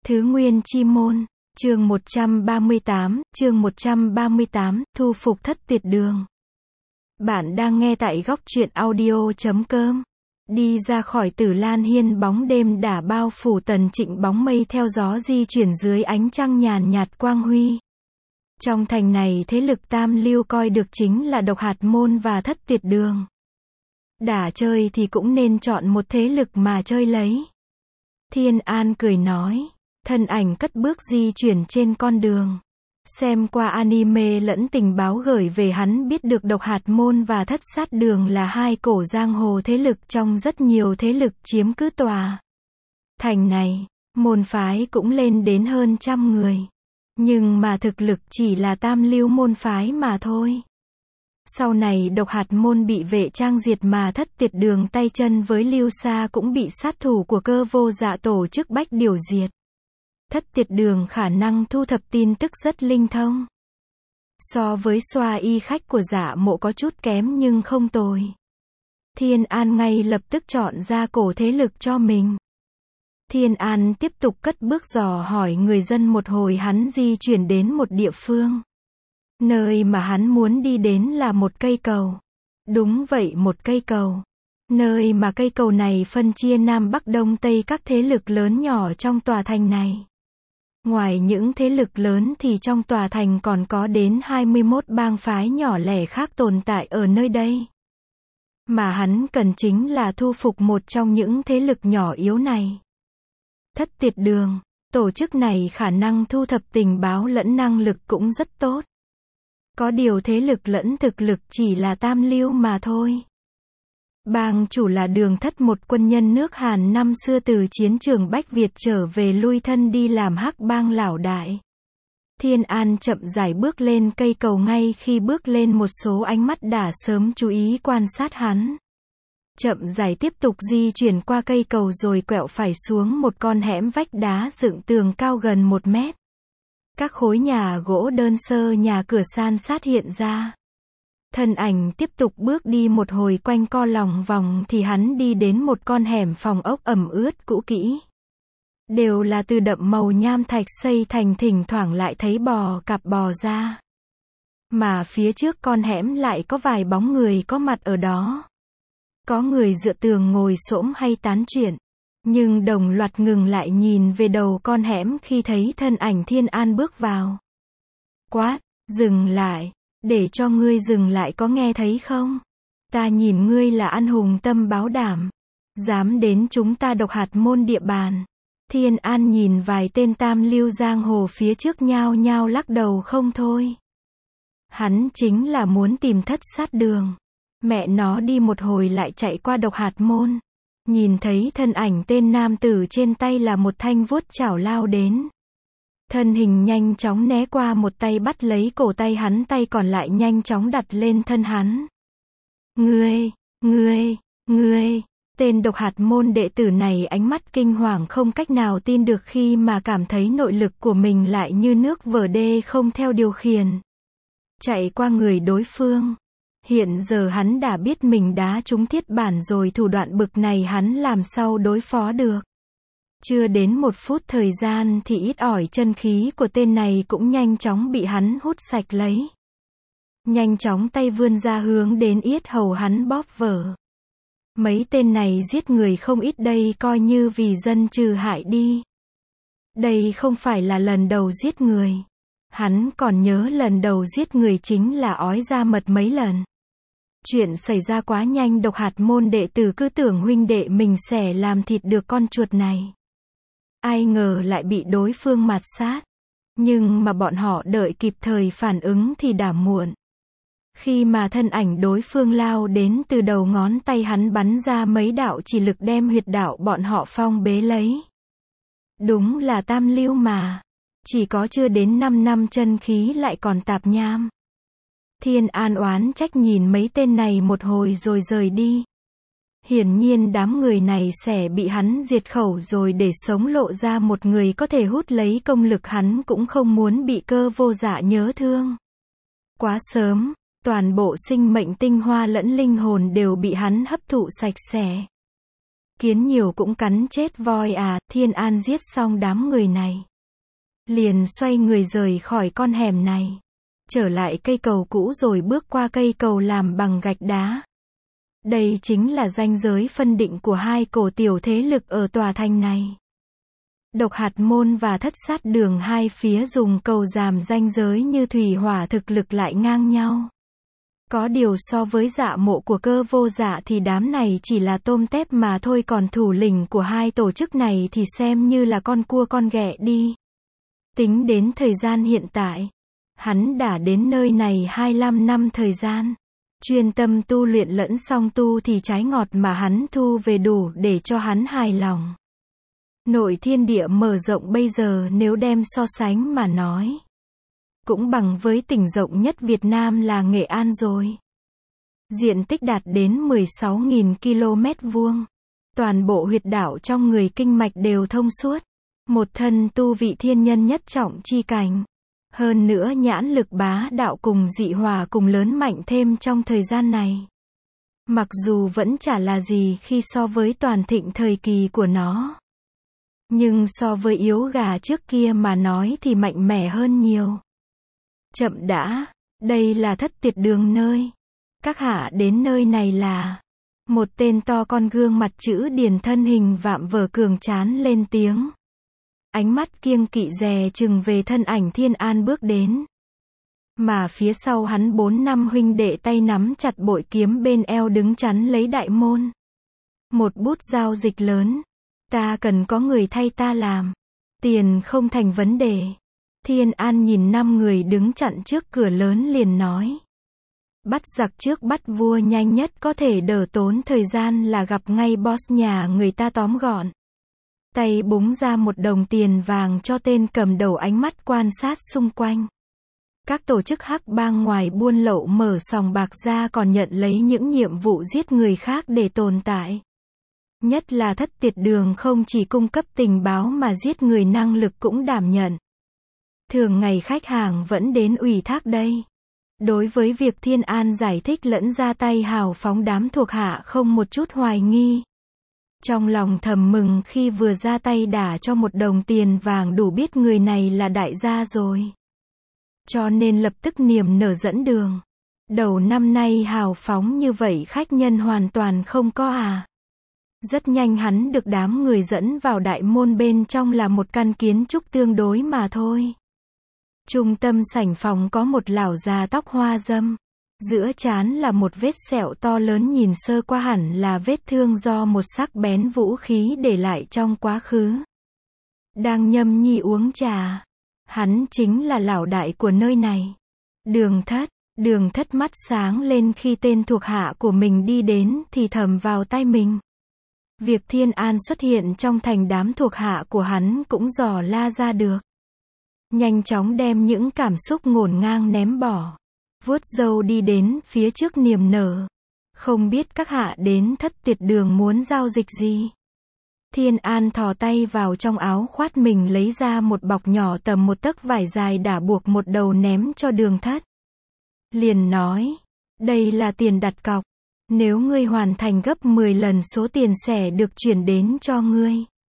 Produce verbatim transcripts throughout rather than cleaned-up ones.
Thứ Nguyên Chi Môn, chương một trăm ba mươi tám, chương một trăm ba mươi tám, thu phục thất tuyệt đường. Bạn đang nghe tại góc truyện audio chấm com. Đi ra khỏi Tử Lan Hiên, bóng đêm đã bao phủ Tần Trịnh, bóng mây theo gió di chuyển dưới ánh trăng nhàn nhạt quang huy. Trong thành này, thế lực tam lưu coi được chính là Độc Hạt Môn và Thất Tuyệt Đường. Đã chơi thì cũng nên chọn một thế lực mà chơi lấy. Thiên An cười nói. Thân ảnh cất bước di chuyển trên con đường. Xem qua anime lẫn tình báo gửi về, hắn biết được Độc Hạt Môn và Thất Sát Đường là hai cổ giang hồ thế lực trong rất nhiều thế lực chiếm cứ tòa thành này. Môn phái cũng lên đến hơn trăm người. Nhưng mà thực lực chỉ là tam lưu môn phái mà thôi. Sau này Độc Hạt Môn bị Vệ Trang diệt, mà Thất Tuyệt Đường tay chân với Lưu Sa cũng bị sát thủ của Cơ Vô Dạ tổ chức bách điều diệt. Thất Tuyệt Đường khả năng thu thập tin tức rất linh thông. So với xoa y khách của Dạ Mộ có chút kém nhưng không tồi. Thiên An ngay lập tức chọn ra cổ thế lực cho mình. Thiên An tiếp tục cất bước dò hỏi người dân một hồi, hắn di chuyển đến một địa phương. Nơi mà hắn muốn đi đến là một cây cầu. Đúng vậy, một cây cầu. Nơi mà cây cầu này phân chia Nam Bắc Đông Tây các thế lực lớn nhỏ trong tòa thành này. Ngoài những thế lực lớn thì trong tòa thành còn có đến hai mươi mốt bang phái nhỏ lẻ khác tồn tại ở nơi đây. Mà hắn cần chính là thu phục một trong những thế lực nhỏ yếu này. Thất Tuyệt Đường, tổ chức này khả năng thu thập tình báo lẫn năng lực cũng rất tốt. Có điều thế lực lẫn thực lực chỉ là tam lưu mà thôi. Bang chủ là Đường Thất, một quân nhân nước Hàn năm xưa từ chiến trường Bách Việt trở về, lui thân đi làm Hắc Bang lão đại. Thiên An chậm rãi bước lên cây cầu, ngay khi bước lên một số ánh mắt đã sớm chú ý quan sát hắn. Chậm rãi tiếp tục di chuyển qua cây cầu rồi quẹo phải xuống một con hẻm vách đá dựng tường cao gần một mét. Các khối nhà gỗ đơn sơ, nhà cửa san sát hiện ra. Thân ảnh tiếp tục bước đi một hồi quanh co lòng vòng thì hắn đi đến một con hẻm phòng ốc ẩm ướt cũ kỹ. Đều là từ đậm màu nham thạch xây thành, thỉnh thoảng lại thấy bò cạp bò ra. Mà phía trước con hẻm lại có vài bóng người có mặt ở đó. Có người dựa tường ngồi xổm hay tán chuyện. Nhưng đồng loạt ngừng lại nhìn về đầu con hẻm khi thấy thân ảnh Thiên An bước vào. Quát, dừng lại. Để cho ngươi dừng lại, có nghe thấy không? Ta nhìn ngươi là anh hùng tâm báo đảm. Dám đến chúng ta Độc Hạt Môn địa bàn. Thiên An nhìn vài tên tam lưu giang hồ phía trước nhao nhao lắc đầu không thôi. Hắn chính là muốn tìm Thất Sát Đường. Mẹ nó, đi một hồi lại chạy qua Độc Hạt Môn. Nhìn thấy thân ảnh tên nam tử trên tay là một thanh vuốt chảo lao đến. Thân hình nhanh chóng né qua, một tay bắt lấy cổ tay hắn, tay còn lại nhanh chóng đặt lên thân hắn. Ngươi, ngươi, ngươi, tên Độc Hạt Môn đệ tử này ánh mắt kinh hoàng không cách nào tin được khi mà cảm thấy nội lực của mình lại như nước vỡ đê không theo điều khiển. Chạy qua người đối phương. Hiện giờ hắn đã biết mình đá trúng thiết bản rồi, thủ đoạn bực này hắn làm sao đối phó được. Chưa đến một phút thời gian thì ít ỏi chân khí của tên này cũng nhanh chóng bị hắn hút sạch lấy. Nhanh chóng tay vươn ra hướng đến yết hầu hắn bóp vỡ. Mấy tên này giết người không ít đây, coi như vì dân trừ hại đi. Đây không phải là lần đầu giết người. Hắn còn nhớ lần đầu giết người chính là ói ra mật mấy lần. Chuyện xảy ra quá nhanh, Độc Hạt Môn đệ tử cứ tưởng huynh đệ mình sẽ làm thịt được con chuột này. Ai ngờ lại bị đối phương mạt sát. Nhưng mà bọn họ đợi kịp thời phản ứng thì đã muộn. Khi mà thân ảnh đối phương lao đến, từ đầu ngón tay hắn bắn ra mấy đạo chỉ lực đem huyệt đạo bọn họ phong bế lấy. Đúng là tam lưu mà. Chỉ có chưa đến năm năm chân khí lại còn tạp nham. Thiên An oán trách nhìn mấy tên này một hồi rồi rời đi. Hiển nhiên đám người này sẽ bị hắn diệt khẩu rồi để sống, lộ ra một người có thể hút lấy công lực, hắn cũng không muốn bị Cơ Vô Dạ nhớ thương. Quá sớm, toàn bộ sinh mệnh tinh hoa lẫn linh hồn đều bị hắn hấp thụ sạch sẽ. Kiến nhiều cũng cắn chết voi à, Thiên An giết xong đám người này. Liền xoay người rời khỏi con hẻm này. Trở lại cây cầu cũ rồi bước qua cây cầu làm bằng gạch đá. Đây chính là ranh giới phân định của hai cổ tiểu thế lực ở tòa thành này. Độc Hạt Môn và Thất Sát Đường hai phía dùng cầu ràm ranh giới như thủy hỏa thực lực lại ngang nhau. Có điều so với Dạ Mộ của Cơ Vô Dạ thì đám này chỉ là tôm tép mà thôi, còn thủ lĩnh của hai tổ chức này thì xem như là con cua con ghẹ đi. Tính đến thời gian hiện tại, hắn đã đến nơi này hai mươi lăm năm thời gian. Chuyên tâm tu luyện lẫn song tu thì trái ngọt mà hắn thu về đủ để cho hắn hài lòng. Nội thiên địa mở rộng bây giờ nếu đem so sánh mà nói, cũng bằng với tỉnh rộng nhất Việt Nam là Nghệ An rồi. Diện tích đạt đến mười sáu nghìn ki lô mét vuông. Toàn bộ huyệt đạo trong người kinh mạch đều thông suốt. Một thân tu vị thiên nhân nhất trọng chi cảnh. Hơn nữa nhãn lực bá đạo cùng dị hòa cùng lớn mạnh thêm trong thời gian này. Mặc dù vẫn chả là gì khi so với toàn thịnh thời kỳ của nó. Nhưng so với yếu gà trước kia mà nói thì mạnh mẽ hơn nhiều. Chậm đã, đây là Thất Tiệt Đường nơi. Các hạ đến nơi này là. Một tên to con gương mặt chữ điền thân hình vạm vỡ cường tráng lên tiếng. Ánh mắt kiêng kỵ dè chừng về thân ảnh Thiên An bước đến. Mà phía sau hắn bốn năm huynh đệ tay nắm chặt bội kiếm bên eo đứng chắn lấy đại môn. Một bút giao dịch lớn. Ta cần có người thay ta làm. Tiền không thành vấn đề. Thiên An nhìn năm người đứng chặn trước cửa lớn liền nói. Bắt giặc trước bắt vua nhanh nhất có thể đỡ tốn thời gian là gặp ngay boss nhà người ta tóm gọn. Tay búng ra một đồng tiền vàng cho tên cầm đầu, ánh mắt quan sát xung quanh. Các tổ chức hắc bang ngoài buôn lậu mở sòng bạc ra còn nhận lấy những nhiệm vụ giết người khác để tồn tại. Nhất là Thất Tiệt Đường không chỉ cung cấp tình báo mà giết người năng lực cũng đảm nhận. Thường ngày khách hàng vẫn đến ủy thác đây. Đối với việc Thiên An giải thích lẫn ra tay hào phóng, đám thuộc hạ không một chút hoài nghi. Trong lòng thầm mừng khi vừa ra tay đả cho một đồng tiền vàng đủ biết người này là đại gia rồi. Cho nên lập tức niềm nở dẫn đường. Đầu năm nay hào phóng như vậy khách nhân hoàn toàn không có à. Rất nhanh hắn được đám người dẫn vào đại môn, bên trong là một căn kiến trúc tương đối mà thôi. Trung tâm sảnh phòng có một lão già tóc hoa râm. Giữa trán là một vết sẹo to lớn, nhìn sơ qua hẳn là vết thương do một sắc bén vũ khí để lại trong quá khứ. Đang nhâm nhi uống trà. Hắn chính là lão đại của nơi này. Đường Thất. Đường Thất mắt sáng lên khi tên thuộc hạ của mình đi đến thì thầm vào tai mình. Việc Thiên An xuất hiện trong thành, đám thuộc hạ của hắn cũng dò la ra được. Nhanh chóng đem những cảm xúc ngổn ngang ném bỏ. Vuốt râu đi đến phía trước niềm nở. Không biết các hạ đến Thất Tiệt Đường muốn giao dịch gì? Thiên An thò tay vào trong áo khoác mình lấy ra một bọc nhỏ tầm một tấc vải dài đã buộc một đầu ném cho Đường Thất. Liền nói, đây là tiền đặt cọc. Nếu ngươi hoàn thành gấp mười lần số tiền sẽ được chuyển đến cho ngươi.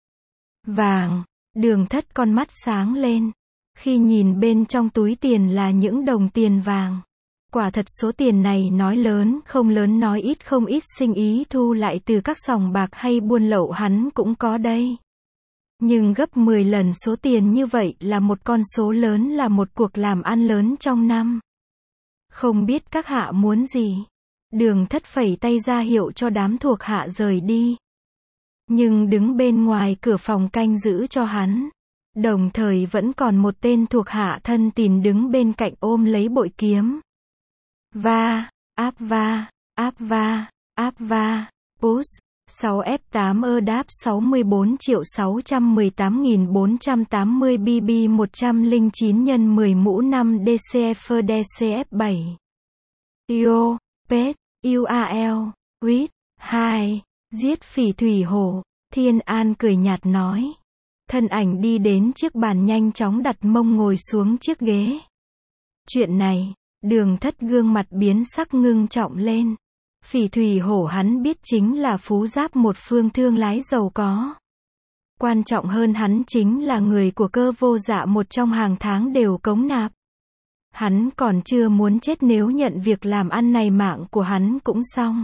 Vàng. Đường Thất con mắt sáng lên. Khi nhìn bên trong túi tiền là những đồng tiền vàng. Quả thật số tiền này nói lớn không lớn nói ít không ít, sinh ý thu lại từ các sòng bạc hay buôn lậu hắn cũng có đây. Nhưng gấp mười lần số tiền như vậy là một con số lớn, là một cuộc làm ăn lớn trong năm. Không biết các hạ muốn gì? Đường Thất phẩy tay ra hiệu cho đám thuộc hạ rời đi. Nhưng đứng bên ngoài cửa phòng canh giữ cho hắn. Đồng thời vẫn còn một tên thuộc hạ thân tín đứng bên cạnh ôm lấy bội kiếm. Va, áp va, áp va, áp va, push, sáu F tám ơ đáp sáu mươi bốn triệu sáu trăm mười tám nghìn bốn trăm tám mươi B B một trăm lẻ chín nhân mười mũ năm D C F D C F bảy. Io, Pet, U A L, Quýt, hai, giết phỉ thủy hổ. Thiên An cười nhạt nói. Thân ảnh đi đến chiếc bàn nhanh chóng đặt mông ngồi xuống chiếc ghế. Chuyện này, Đường Thất gương mặt biến sắc ngưng trọng lên. Phỉ thủy hổ hắn biết chính là phú giáp một phương thương lái giàu có. Quan trọng hơn hắn chính là người của Cơ Vô Dạ một trong hàng tháng đều cống nạp. Hắn còn chưa muốn chết nếu nhận việc làm ăn này mạng của hắn cũng xong.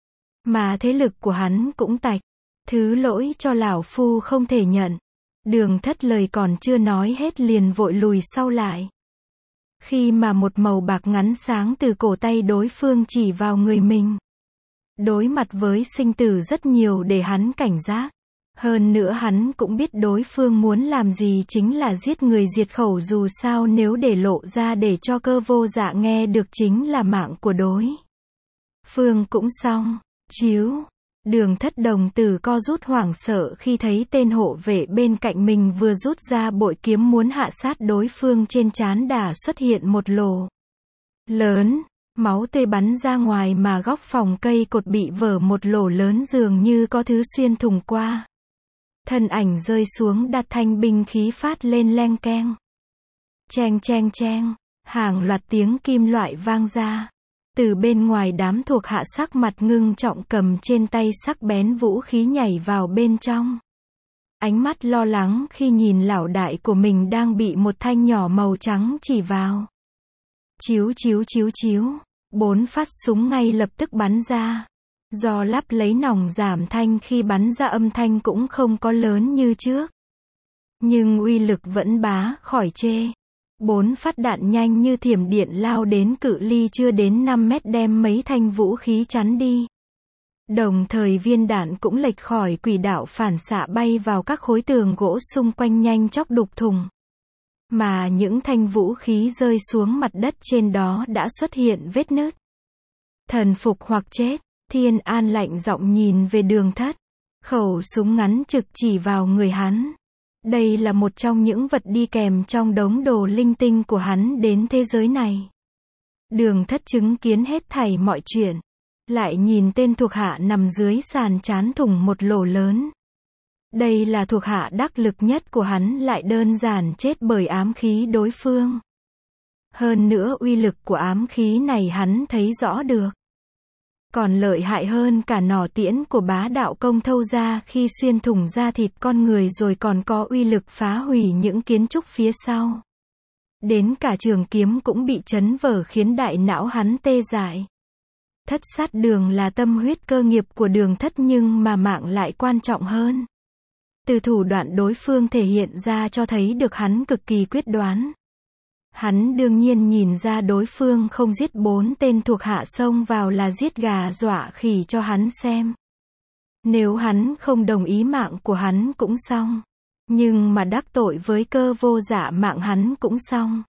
Mà thế lực của hắn cũng tạch. Thứ lỗi cho lão phu không thể nhận. Đường Thất lời còn chưa nói hết liền vội lùi sau lại. Khi mà một màu bạc ngắn sáng từ cổ tay đối phương chỉ vào người mình. Đối mặt với sinh tử rất nhiều để hắn cảnh giác. Hơn nữa hắn cũng biết đối phương muốn làm gì chính là giết người diệt khẩu, dù sao nếu để lộ ra để cho Cơ Vô Dạ nghe được chính là mạng của đối phương cũng xong. Chiếu. Đường Thất đồng tử co rút hoảng sợ khi thấy tên hộ vệ bên cạnh mình vừa rút ra bội kiếm muốn hạ sát đối phương, trên trán đã xuất hiện một lỗ lớn. Máu tươi bắn ra ngoài mà góc phòng cây cột bị vỡ một lỗ lớn dường như có thứ xuyên thủng qua. Thân ảnh rơi xuống đặt thanh binh khí phát lên leng keng. Cheng cheng cheng, hàng loạt tiếng kim loại vang ra. Từ bên ngoài đám thuộc hạ sắc mặt ngưng trọng cầm trên tay sắc bén vũ khí nhảy vào bên trong. Ánh mắt lo lắng khi nhìn lão đại của mình đang bị một thanh nhỏ màu trắng chỉ vào. Chiếu chiếu chiếu chiếu, bốn phát súng ngay lập tức bắn ra. Do lắp lấy nòng giảm thanh khi bắn ra âm thanh cũng không có lớn như trước. Nhưng uy lực vẫn bá khỏi chê. Bốn phát đạn nhanh như thiểm điện lao đến cự ly chưa đến năm mét đem mấy thanh vũ khí chắn đi. Đồng thời viên đạn cũng lệch khỏi quỹ đạo phản xạ bay vào các khối tường gỗ xung quanh nhanh chóng đục thủng. Mà những thanh vũ khí rơi xuống mặt đất trên đó đã xuất hiện vết nứt. Thần phục hoặc chết. Thiên An lạnh giọng nhìn về Đường Thất. Khẩu súng ngắn trực chỉ vào người hắn. Đây là một trong những vật đi kèm trong đống đồ linh tinh của hắn đến thế giới này. Đường Thất chứng kiến hết thảy mọi chuyện. Lại nhìn tên thuộc hạ nằm dưới sàn trán thủng một lỗ lớn. Đây là thuộc hạ đắc lực nhất của hắn lại đơn giản chết bởi ám khí đối phương. Hơn nữa uy lực của ám khí này hắn thấy rõ được. Còn lợi hại hơn cả nỏ tiễn của Bá Đạo Công thâu ra khi xuyên thủng da thịt con người, rồi còn có uy lực phá hủy những kiến trúc phía sau. Đến cả trường kiếm cũng bị chấn vỡ khiến đại não hắn tê dại. Thất sát đường là tâm huyết cơ nghiệp của Đường Thất, nhưng mà mạng lại quan trọng hơn. Từ thủ đoạn đối phương thể hiện ra cho thấy được hắn cực kỳ quyết đoán. Hắn đương nhiên nhìn ra đối phương không giết bốn tên thuộc hạ xông vào là giết gà dọa khỉ cho hắn xem. Nếu hắn không đồng ý mạng của hắn cũng xong. Nhưng mà đắc tội với Cơ Vô Dạ mạng hắn cũng xong.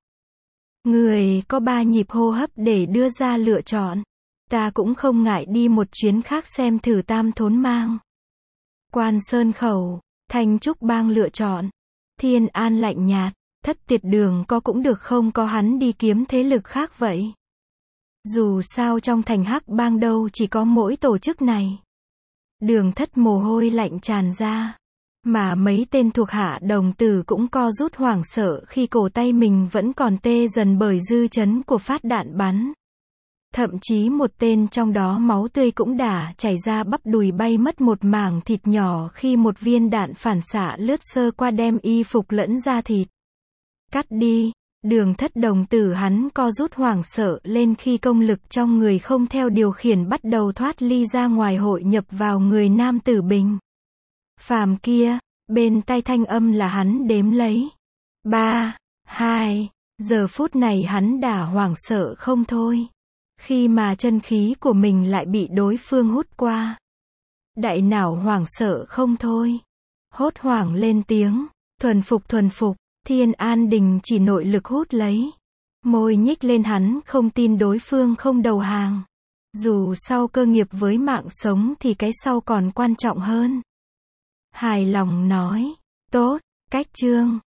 Người có ba nhịp hô hấp để đưa ra lựa chọn. Ta cũng không ngại đi một chuyến khác xem thử Tam Thốn Mang. Quan Sơn Khẩu, Thanh Trúc Bang lựa chọn. Thiên An lạnh nhạt. Thất Tiệt Đường có cũng được, không có hắn đi kiếm thế lực khác vậy. Dù sao trong thành Hắc Bang đâu chỉ có mỗi tổ chức này. Đường Thất mồ hôi lạnh tràn ra. Mà mấy tên thuộc hạ đồng tử cũng co rút hoảng sợ khi cổ tay mình vẫn còn tê dần bởi dư chấn của phát đạn bắn. Thậm chí một tên trong đó máu tươi cũng đã chảy ra, bắp đùi bay mất một mảng thịt nhỏ khi một viên đạn phản xạ lướt sơ qua đem y phục lẫn da thịt. Cắt đi. Đường Thất đồng tử hắn co rút hoảng sợ lên khi công lực trong người không theo điều khiển bắt đầu thoát ly ra ngoài, hội nhập vào người nam tử bình phàm kia. Bên tai thanh âm là hắn đếm lấy. Ba, hai, giờ phút này hắn đã hoảng sợ không thôi. Khi mà chân khí của mình lại bị đối phương hút qua. Đại não hoảng sợ không thôi. Hốt hoảng lên tiếng. Thuần phục thuần phục. Thiên An Đình chỉ nội lực hút lấy. Môi nhích lên, hắn không tin đối phương không đầu hàng. Dù sau cơ nghiệp với mạng sống thì cái sau còn quan trọng hơn. Hài lòng nói. Tốt, cách chương.